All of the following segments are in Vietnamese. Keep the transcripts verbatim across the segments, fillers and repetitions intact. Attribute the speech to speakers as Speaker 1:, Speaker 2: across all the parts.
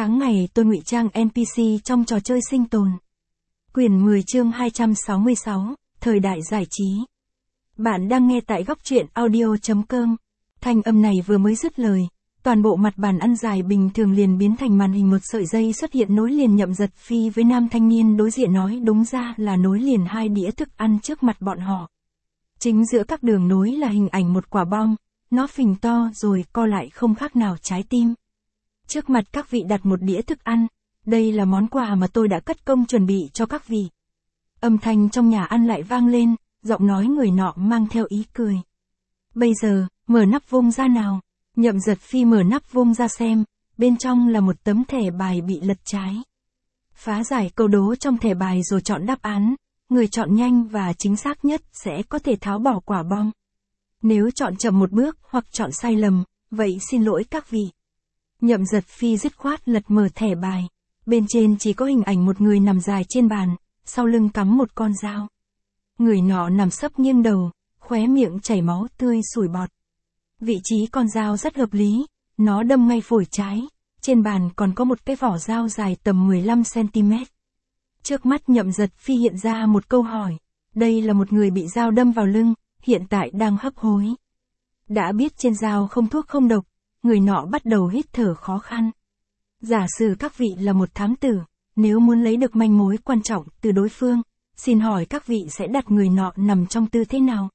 Speaker 1: Tháng ngày tôi ngụy trang en pê xê trong trò chơi sinh tồn. Quyển mười chương hai trăm sáu mươi sáu, Thời đại giải trí. Bạn đang nghe tại góc truyện audio chấm com. Thanh âm này vừa mới dứt lời, toàn bộ mặt bàn ăn dài bình thường liền biến thành màn hình một sợi dây xuất hiện nối liền Nhậm Giật Phi với nam thanh niên đối diện, nói đúng ra là nối liền hai đĩa thức ăn trước mặt bọn họ. Chính giữa các đường nối là hình ảnh một quả bom, nó phình to rồi co lại không khác nào trái tim. Trước mặt các vị đặt một đĩa thức ăn, đây là món quà mà tôi đã cất công chuẩn bị cho các vị. Âm thanh trong nhà ăn lại vang lên, giọng nói người nọ mang theo ý cười. Bây giờ, mở nắp vung ra nào. Nhậm Giật Phi mở nắp vung ra xem, bên trong là một tấm thẻ bài bị lật trái. Phá giải câu đố trong thẻ bài rồi chọn đáp án, người chọn nhanh và chính xác nhất sẽ có thể tháo bỏ quả bom. Nếu chọn chậm một bước hoặc chọn sai lầm, vậy xin lỗi các vị. Nhậm Giật Phi dứt khoát lật mở thẻ bài. Bên trên chỉ có hình ảnh một người nằm dài trên bàn, sau lưng cắm một con dao. Người nọ nằm sấp nghiêng đầu, khóe miệng chảy máu tươi sủi bọt. Vị trí con dao rất hợp lý, nó đâm ngay phổi trái. Trên bàn còn có một cái vỏ dao dài tầm mười lăm xăng-ti-mét. Trước mắt Nhậm Giật Phi hiện ra một câu hỏi. Đây là một người bị dao đâm vào lưng, hiện tại đang hấp hối. Đã biết trên dao không thuốc không độc, người nọ bắt đầu hít thở khó khăn. Giả sử các vị là một thám tử, nếu muốn lấy được manh mối quan trọng từ đối phương, xin hỏi các vị sẽ đặt người nọ nằm trong tư thế nào?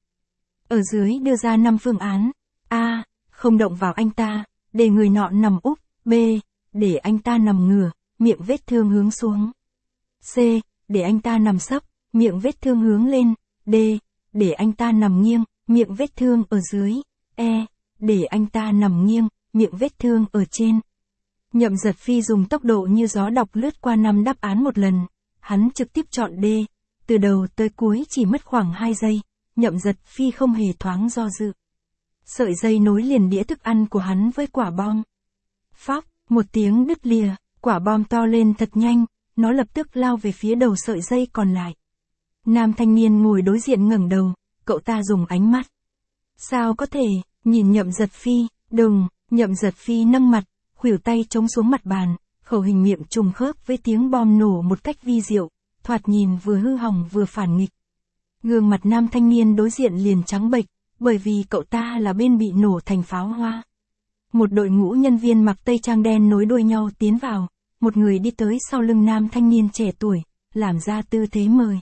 Speaker 1: Ở dưới đưa ra năm phương án. A. Không động vào anh ta, để người nọ nằm úp. B. Để anh ta nằm ngửa, miệng vết thương hướng xuống. C. Để anh ta nằm sấp, miệng vết thương hướng lên. D. Để anh ta nằm nghiêng, miệng vết thương ở dưới. E. Để anh ta nằm nghiêng, miệng vết thương ở trên. Nhậm Giật Phi dùng tốc độ như gió đọc lướt qua năm đáp án một lần. Hắn trực tiếp chọn D. Từ đầu tới cuối chỉ mất khoảng hai giây. Nhậm Giật Phi không hề thoáng do dự. Sợi dây nối liền đĩa thức ăn của hắn với quả bom. Phóc, một tiếng đứt lìa, quả bom to lên thật nhanh, nó lập tức lao về phía đầu sợi dây còn lại. Nam thanh niên ngồi đối diện ngẩng đầu, cậu ta dùng ánh mắt. Sao có thể, nhìn Nhậm Giật Phi, đừng, Nhậm Giật Phi nâng mặt, khuỷu tay chống xuống mặt bàn, khẩu hình miệng trùng khớp với tiếng bom nổ một cách vi diệu, thoạt nhìn vừa hư hỏng vừa phản nghịch. Gương mặt nam thanh niên đối diện liền trắng bệch, bởi vì cậu ta là bên bị nổ thành pháo hoa. Một đội ngũ nhân viên mặc tây trang đen nối đuôi nhau tiến vào, một người đi tới sau lưng nam thanh niên trẻ tuổi, làm ra tư thế mời.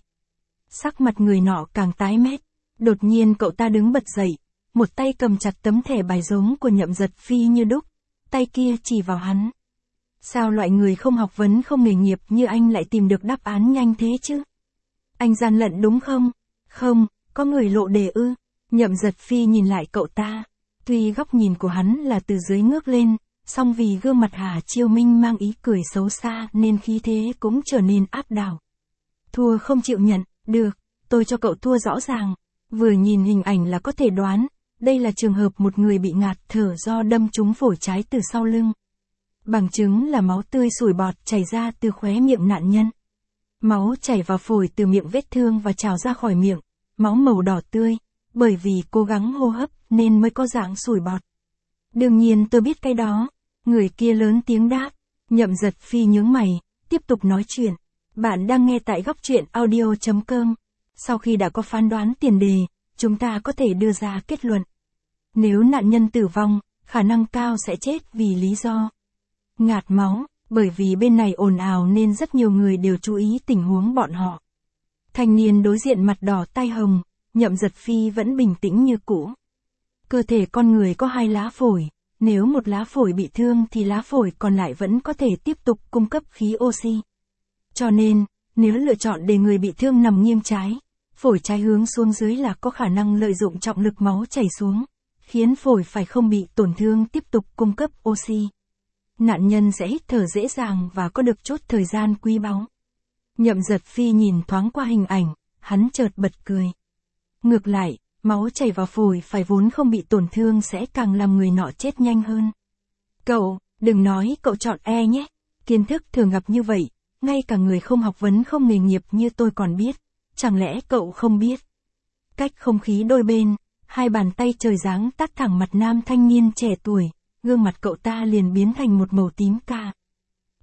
Speaker 1: Sắc mặt người nọ càng tái mét, đột nhiên cậu ta đứng bật dậy, một tay cầm chặt tấm thẻ bài giống của Nhậm Giật Phi như đúc, tay kia chỉ vào hắn. Sao loại người không học vấn không nghề nghiệp như anh lại tìm được đáp án nhanh thế chứ? Anh gian lận đúng không? Không, có người lộ đề ư? Nhậm Giật Phi nhìn lại cậu ta. Tuy góc nhìn của hắn là từ dưới ngước lên, song vì gương mặt Hà Chiêu Minh mang ý cười xấu xa nên khí thế cũng trở nên áp đảo. Thua không chịu nhận, được, tôi cho cậu thua rõ ràng. Vừa nhìn hình ảnh là có thể đoán, đây là trường hợp một người bị ngạt thở do đâm trúng phổi trái từ sau lưng. Bằng chứng là máu tươi sủi bọt chảy ra từ khóe miệng nạn nhân. Máu chảy vào phổi từ miệng vết thương và trào ra khỏi miệng, máu màu đỏ tươi, bởi vì cố gắng hô hấp nên mới có dạng sủi bọt. Đương nhiên tôi biết cái đó, người kia lớn tiếng đáp. Nhậm Giật Phi nhướng mày, tiếp tục nói chuyện. Bạn đang nghe tại góc truyện audio chấm com. Sau khi đã có phán đoán tiền đề, chúng ta có thể đưa ra kết luận. Nếu nạn nhân tử vong, khả năng cao sẽ chết vì lý do ngạt máu, bởi vì bên này ồn ào nên rất nhiều người đều chú ý tình huống bọn họ. Thanh niên đối diện mặt đỏ tai hồng, Nhậm Giật Phi vẫn bình tĩnh như cũ. Cơ thể con người có hai lá phổi, nếu một lá phổi bị thương thì lá phổi còn lại vẫn có thể tiếp tục cung cấp khí oxy. Cho nên, nếu lựa chọn để người bị thương nằm nghiêng trái, phổi trái hướng xuống dưới là có khả năng lợi dụng trọng lực máu chảy xuống, khiến phổi phải không bị tổn thương tiếp tục cung cấp oxy. Nạn nhân sẽ hít thở dễ dàng và có được chút thời gian quý báu. Nhậm Giật Phi nhìn thoáng qua hình ảnh, hắn chợt bật cười. Ngược lại, máu chảy vào phổi phải vốn không bị tổn thương sẽ càng làm người nọ chết nhanh hơn. Cậu, đừng nói cậu chọn E nhé. Kiến thức thường gặp như vậy, ngay cả người không học vấn không nghề nghiệp như tôi còn biết. Chẳng lẽ cậu không biết? Cách không khí đôi bên, hai bàn tay trời giáng tát thẳng mặt nam thanh niên trẻ tuổi, gương mặt cậu ta liền biến thành một màu tím ca.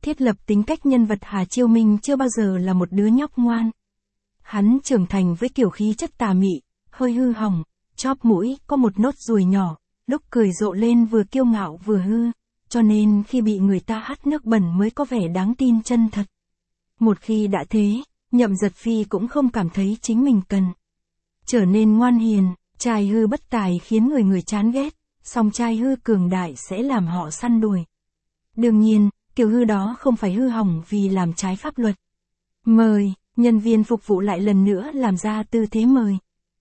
Speaker 1: Thiết lập tính cách nhân vật Hà Chiêu Minh chưa bao giờ là một đứa nhóc ngoan. Hắn trưởng thành với kiểu khí chất tà mị, hơi hư hỏng, chóp mũi có một nốt ruồi nhỏ, lúc cười rộ lên vừa kiêu ngạo vừa hư, cho nên khi bị người ta hắt nước bẩn mới có vẻ đáng tin chân thật. Một khi đã thế, Nhậm Giật Phi cũng không cảm thấy chính mình cần trở nên ngoan hiền, trai hư bất tài khiến người người chán ghét, song trai hư cường đại sẽ làm họ săn đuổi. Đương nhiên, kiểu hư đó không phải hư hỏng vì làm trái pháp luật. Mời, nhân viên phục vụ lại lần nữa làm ra tư thế mời.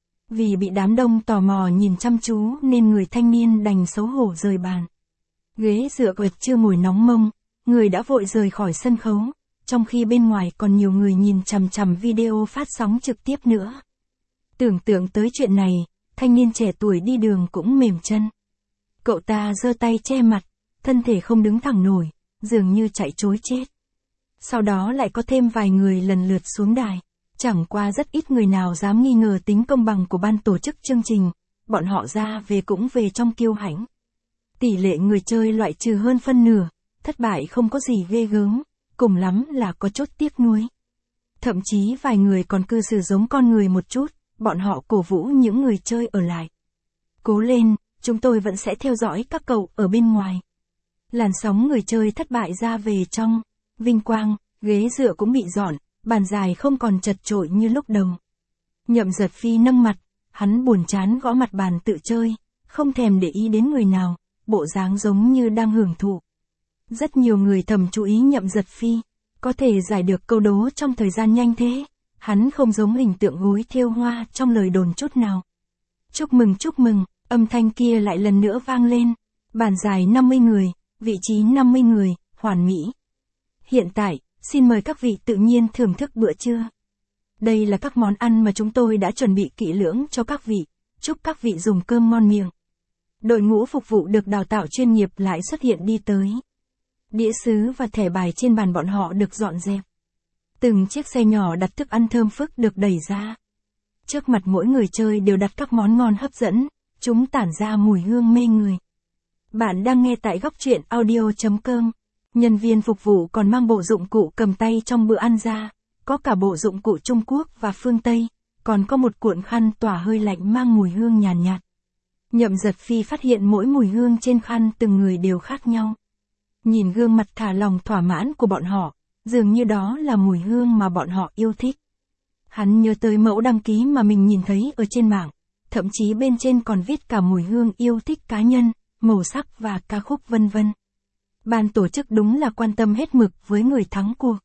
Speaker 1: Vì bị đám đông tò mò nhìn chăm chú nên người thanh niên đành xấu hổ rời bàn. Ghế dựa quệt chưa ngồi nóng mông, người đã vội rời khỏi sân khấu, trong khi bên ngoài còn nhiều người nhìn chằm chằm video phát sóng trực tiếp nữa. Tưởng tượng tới chuyện này, thanh niên trẻ tuổi đi đường cũng mềm chân. Cậu ta giơ tay che mặt, thân thể không đứng thẳng nổi, dường như chạy trối chết. Sau đó lại có thêm vài người lần lượt xuống đài. Chẳng qua rất ít người nào dám nghi ngờ tính công bằng của ban tổ chức chương trình, bọn họ ra về cũng về trong kiêu hãnh. Tỷ lệ người chơi loại trừ hơn phân nửa, thất bại không có gì ghê gớm, cùng lắm là có chút tiếc nuối. Thậm chí vài người còn cư xử giống con người một chút, bọn họ cổ vũ những người chơi ở lại. Cố lên, chúng tôi vẫn sẽ theo dõi các cậu ở bên ngoài. Làn sóng người chơi thất bại ra về trong, vinh quang, ghế dựa cũng bị dọn. Bàn dài không còn chật chội như lúc đầu. Nhậm Giật Phi nâng mặt, hắn buồn chán gõ mặt bàn tự chơi, không thèm để ý đến người nào, bộ dáng giống như đang hưởng thụ. Rất nhiều người thầm chú ý Nhậm Giật Phi, có thể giải được câu đố trong thời gian nhanh thế, hắn không giống hình tượng gối thêu hoa trong lời đồn chút nào. Chúc mừng chúc mừng, âm thanh kia lại lần nữa vang lên, bàn dài năm mươi người, vị trí năm mươi người, hoàn mỹ. Hiện tại, xin mời các vị tự nhiên thưởng thức bữa trưa. Đây là các món ăn mà chúng tôi đã chuẩn bị kỹ lưỡng cho các vị, chúc các vị dùng cơm ngon miệng. Đội ngũ phục vụ được đào tạo chuyên nghiệp lại xuất hiện đi tới. Đĩa sứ và thẻ bài trên bàn bọn họ được dọn dẹp. Từng chiếc xe nhỏ đặt thức ăn thơm phức được đẩy ra. Trước mặt mỗi người chơi đều đặt các món ngon hấp dẫn, chúng tản ra mùi hương mê người. Bạn đang nghe tại góc truyện audio chấm com. Nhân viên phục vụ còn mang bộ dụng cụ cầm tay trong bữa ăn ra, có cả bộ dụng cụ Trung Quốc và phương Tây, còn có một cuộn khăn tỏa hơi lạnh mang mùi hương nhàn nhạt, nhạt. Nhậm Giật Phi phát hiện mỗi mùi hương trên khăn từng người đều khác nhau. Nhìn gương mặt thả lòng thỏa mãn của bọn họ, dường như đó là mùi hương mà bọn họ yêu thích. Hắn nhớ tới mẫu đăng ký mà mình nhìn thấy ở trên mạng, thậm chí bên trên còn viết cả mùi hương yêu thích cá nhân, màu sắc và ca khúc vân vân. Ban tổ chức đúng là quan tâm hết mực với người thắng cuộc.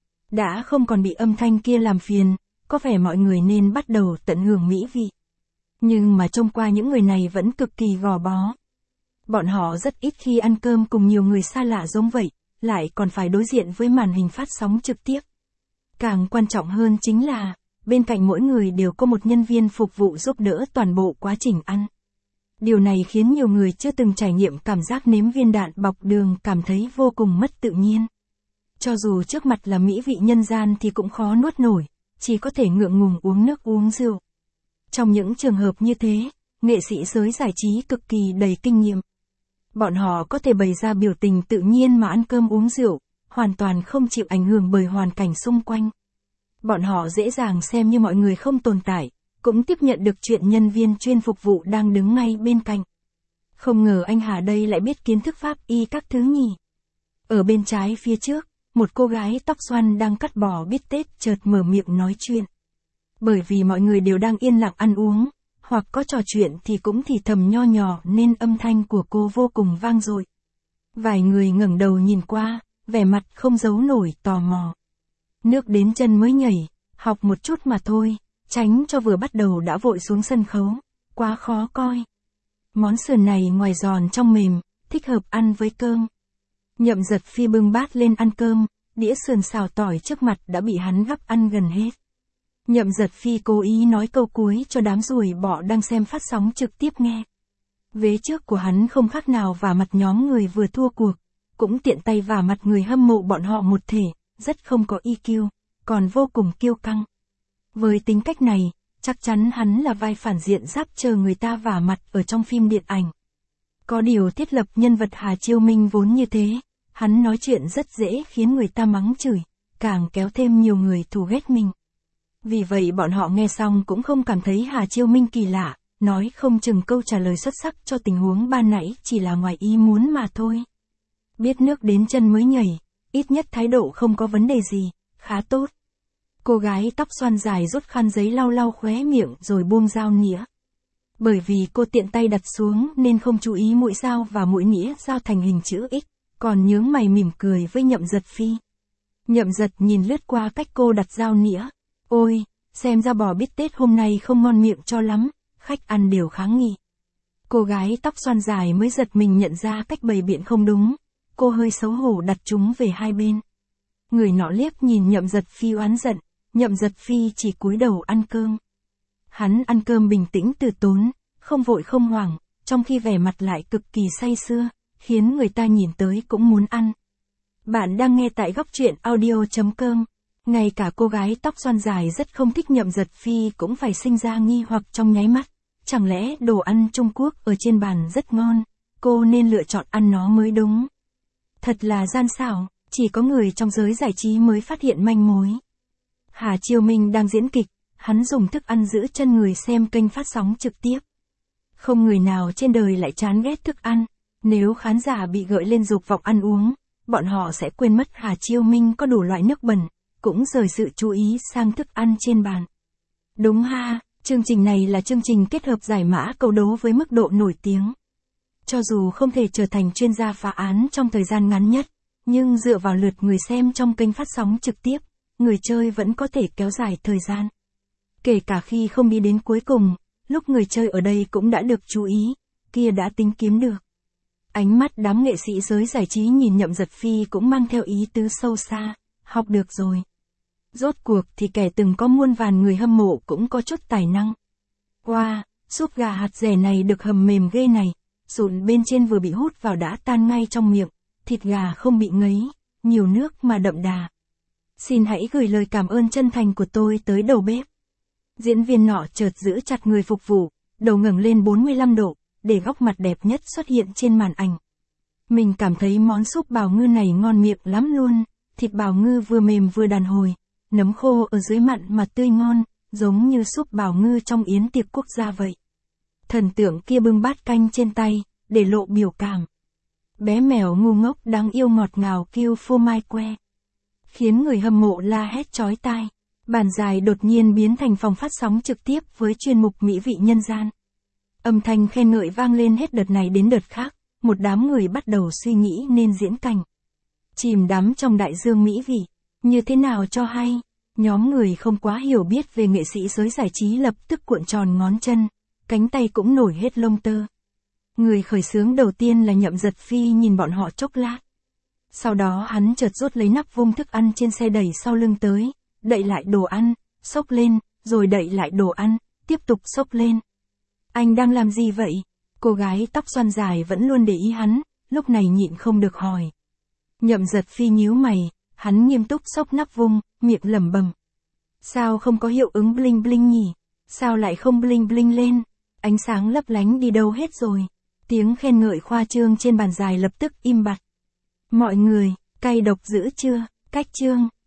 Speaker 1: Đã không còn bị âm thanh kia làm phiền, có vẻ mọi người nên bắt đầu tận hưởng mỹ vị. Nhưng mà trông qua những người này vẫn cực kỳ gò bó. Bọn họ rất ít khi ăn cơm cùng nhiều người xa lạ giống vậy, lại còn phải đối diện với màn hình phát sóng trực tiếp. Càng quan trọng hơn chính là, bên cạnh mỗi người đều có một nhân viên phục vụ giúp đỡ toàn bộ quá trình ăn. Điều này khiến nhiều người chưa từng trải nghiệm cảm giác nếm viên đạn bọc đường cảm thấy vô cùng mất tự nhiên. Cho dù trước mặt là mỹ vị nhân gian thì cũng khó nuốt nổi, chỉ có thể ngượng ngùng uống nước uống rượu. Trong những trường hợp như thế, nghệ sĩ giới giải trí cực kỳ đầy kinh nghiệm. Bọn họ có thể bày ra biểu tình tự nhiên mà ăn cơm uống rượu, hoàn toàn không chịu ảnh hưởng bởi hoàn cảnh xung quanh. Bọn họ dễ dàng xem như mọi người không tồn tại, cũng tiếp nhận được chuyện nhân viên chuyên phục vụ đang đứng ngay bên cạnh. Không ngờ anh Hà đây lại biết kiến thức pháp y các thứ nhỉ. Ở bên trái phía trước, một cô gái tóc xoăn đang cắt bò bít tết chợt mở miệng nói chuyện. Bởi vì mọi người đều đang yên lặng ăn uống, hoặc có trò chuyện thì cũng thì thầm nho nhỏ nên âm thanh của cô vô cùng vang dội. Vài người ngẩng đầu nhìn qua, vẻ mặt không giấu nổi tò mò. Nước đến chân mới nhảy, học một chút mà thôi, tránh cho vừa bắt đầu đã vội xuống sân khấu, quá khó coi. Món sườn này ngoài giòn trong mềm, thích hợp ăn với cơm. Nhậm Giật Phi bưng bát lên ăn cơm, đĩa sườn xào tỏi trước mặt đã bị hắn gắp ăn gần hết. Nhậm Giật Phi cố ý nói câu cuối cho đám ruồi bọ đang xem phát sóng trực tiếp nghe. Vế trước của hắn không khác nào vả mặt nhóm người vừa thua cuộc, cũng tiện tay vả mặt người hâm mộ bọn họ một thể, rất không có i kiu, còn vô cùng kiêu căng. Với tính cách này, chắc chắn hắn là vai phản diện giáp chờ người ta vả mặt ở trong phim điện ảnh. Có điều thiết lập nhân vật Hà Chiêu Minh vốn như thế, Hắn nói chuyện rất dễ khiến người ta mắng chửi, càng kéo thêm nhiều người thù ghét mình. Vì vậy bọn họ nghe xong cũng không cảm thấy Hà Chiêu Minh kỳ lạ, nói không chừng câu trả lời xuất sắc cho tình huống ban nãy chỉ là ngoài ý muốn mà thôi. Biết nước đến chân mới nhảy, ít nhất thái độ không có vấn đề gì, khá tốt. Cô gái tóc xoăn dài rút khăn giấy lau lau khóe miệng rồi buông dao nĩa. Bởi vì cô tiện tay đặt xuống nên không chú ý mũi dao và mũi nĩa dao thành hình chữ X, còn nhướng mày mỉm cười với Nhậm Giật Phi. Nhậm Giật nhìn lướt qua cách cô đặt dao nĩa. Ôi, xem ra bò bít tết hôm nay không ngon miệng cho lắm, khách ăn đều kháng nghị. Cô gái tóc xoăn dài mới giật mình nhận ra cách bày biện không đúng, cô hơi xấu hổ đặt chúng về hai bên. Người nọ liếc nhìn Nhậm Giật Phi oán giận, Nhậm Giật Phi chỉ cúi đầu ăn cơm. Hắn ăn cơm bình tĩnh từ tốn, không vội không hoảng, trong khi vẻ mặt lại cực kỳ say sưa, khiến người ta nhìn tới cũng muốn ăn. Bạn đang nghe tại góc truyện audio chấm com. Ngay cả cô gái tóc xoăn dài rất không thích Nhậm Giật Phi cũng phải sinh ra nghi hoặc trong nháy mắt. Chẳng lẽ đồ ăn Trung Quốc ở trên bàn rất ngon, cô nên lựa chọn ăn nó mới đúng. Thật là gian xảo, chỉ có người trong giới giải trí mới phát hiện manh mối. Hà Chiêu Minh đang diễn kịch, hắn dùng thức ăn giữ chân người xem kênh phát sóng trực tiếp. Không người nào trên đời lại chán ghét thức ăn, nếu khán giả bị gợi lên dục vọng ăn uống, bọn họ sẽ quên mất Hà Chiêu Minh có đủ loại nước bẩn, cũng rời sự chú ý sang thức ăn trên bàn. Đúng ha, chương trình này là chương trình kết hợp giải mã câu đố với mức độ nổi tiếng. Cho dù không thể trở thành chuyên gia phá án trong thời gian ngắn nhất, nhưng dựa vào lượt người xem trong kênh phát sóng trực tiếp, người chơi vẫn có thể kéo dài thời gian. Kể cả khi không đi đến cuối cùng, lúc người chơi ở đây cũng đã được chú ý, kia đã tính kiếm được. Ánh mắt đám nghệ sĩ giới giải trí nhìn Nhậm Giật Phi cũng mang theo ý tứ sâu xa, học được rồi. Rốt cuộc thì kẻ từng có muôn vàn người hâm mộ cũng có chút tài năng. Wow, súp gà hạt dẻ này được hầm mềm ghê này, sụn bên trên vừa bị hút vào đã tan ngay trong miệng, thịt gà không bị ngấy, nhiều nước mà đậm đà. Xin hãy gửi lời cảm ơn chân thành của tôi tới đầu bếp. Diễn viên nọ chợt giữ chặt người phục vụ, đầu ngẩng lên bốn mươi lăm độ, để góc mặt đẹp nhất xuất hiện trên màn ảnh. Mình cảm thấy món súp bào ngư này ngon miệng lắm luôn, thịt bào ngư vừa mềm vừa đàn hồi, nấm khô ở dưới mặn mà tươi ngon, giống như súp bào ngư trong yến tiệc quốc gia vậy. Thần tượng kia bưng bát canh trên tay, để lộ biểu cảm. Bé mèo ngu ngốc đáng yêu ngọt ngào kêu phô mai que, khiến người hâm mộ la hét chói tai. Bàn dài đột nhiên biến thành phòng phát sóng trực tiếp với chuyên mục mỹ vị nhân gian. Âm thanh khen ngợi vang lên hết đợt này đến đợt khác, một đám người bắt đầu suy nghĩ nên diễn cảnh. Chìm đắm trong đại dương mỹ vị, như thế nào cho hay, nhóm người không quá hiểu biết về nghệ sĩ giới giải trí lập tức cuộn tròn ngón chân, cánh tay cũng nổi hết lông tơ. Người khởi xướng đầu tiên là Nhậm Giật Phi nhìn bọn họ chốc lát. Sau đó hắn chợt rút lấy nắp vung thức ăn trên xe đẩy sau lưng tới, đậy lại đồ ăn, xốc lên, rồi đậy lại đồ ăn, tiếp tục xốc lên. Anh đang làm gì vậy? Cô gái tóc xoăn dài vẫn luôn để ý hắn, lúc này nhịn không được hỏi. Nhậm Giật Phi nhíu mày, hắn nghiêm túc xốc nắp vung, miệng lẩm bẩm. Sao không có hiệu ứng bling bling nhỉ? Sao lại không bling bling lên? Ánh sáng lấp lánh đi đâu hết rồi? Tiếng khen ngợi khoa trương trên bàn dài lập tức im bặt. Mọi người, cay độc dữ chưa? Cách chương.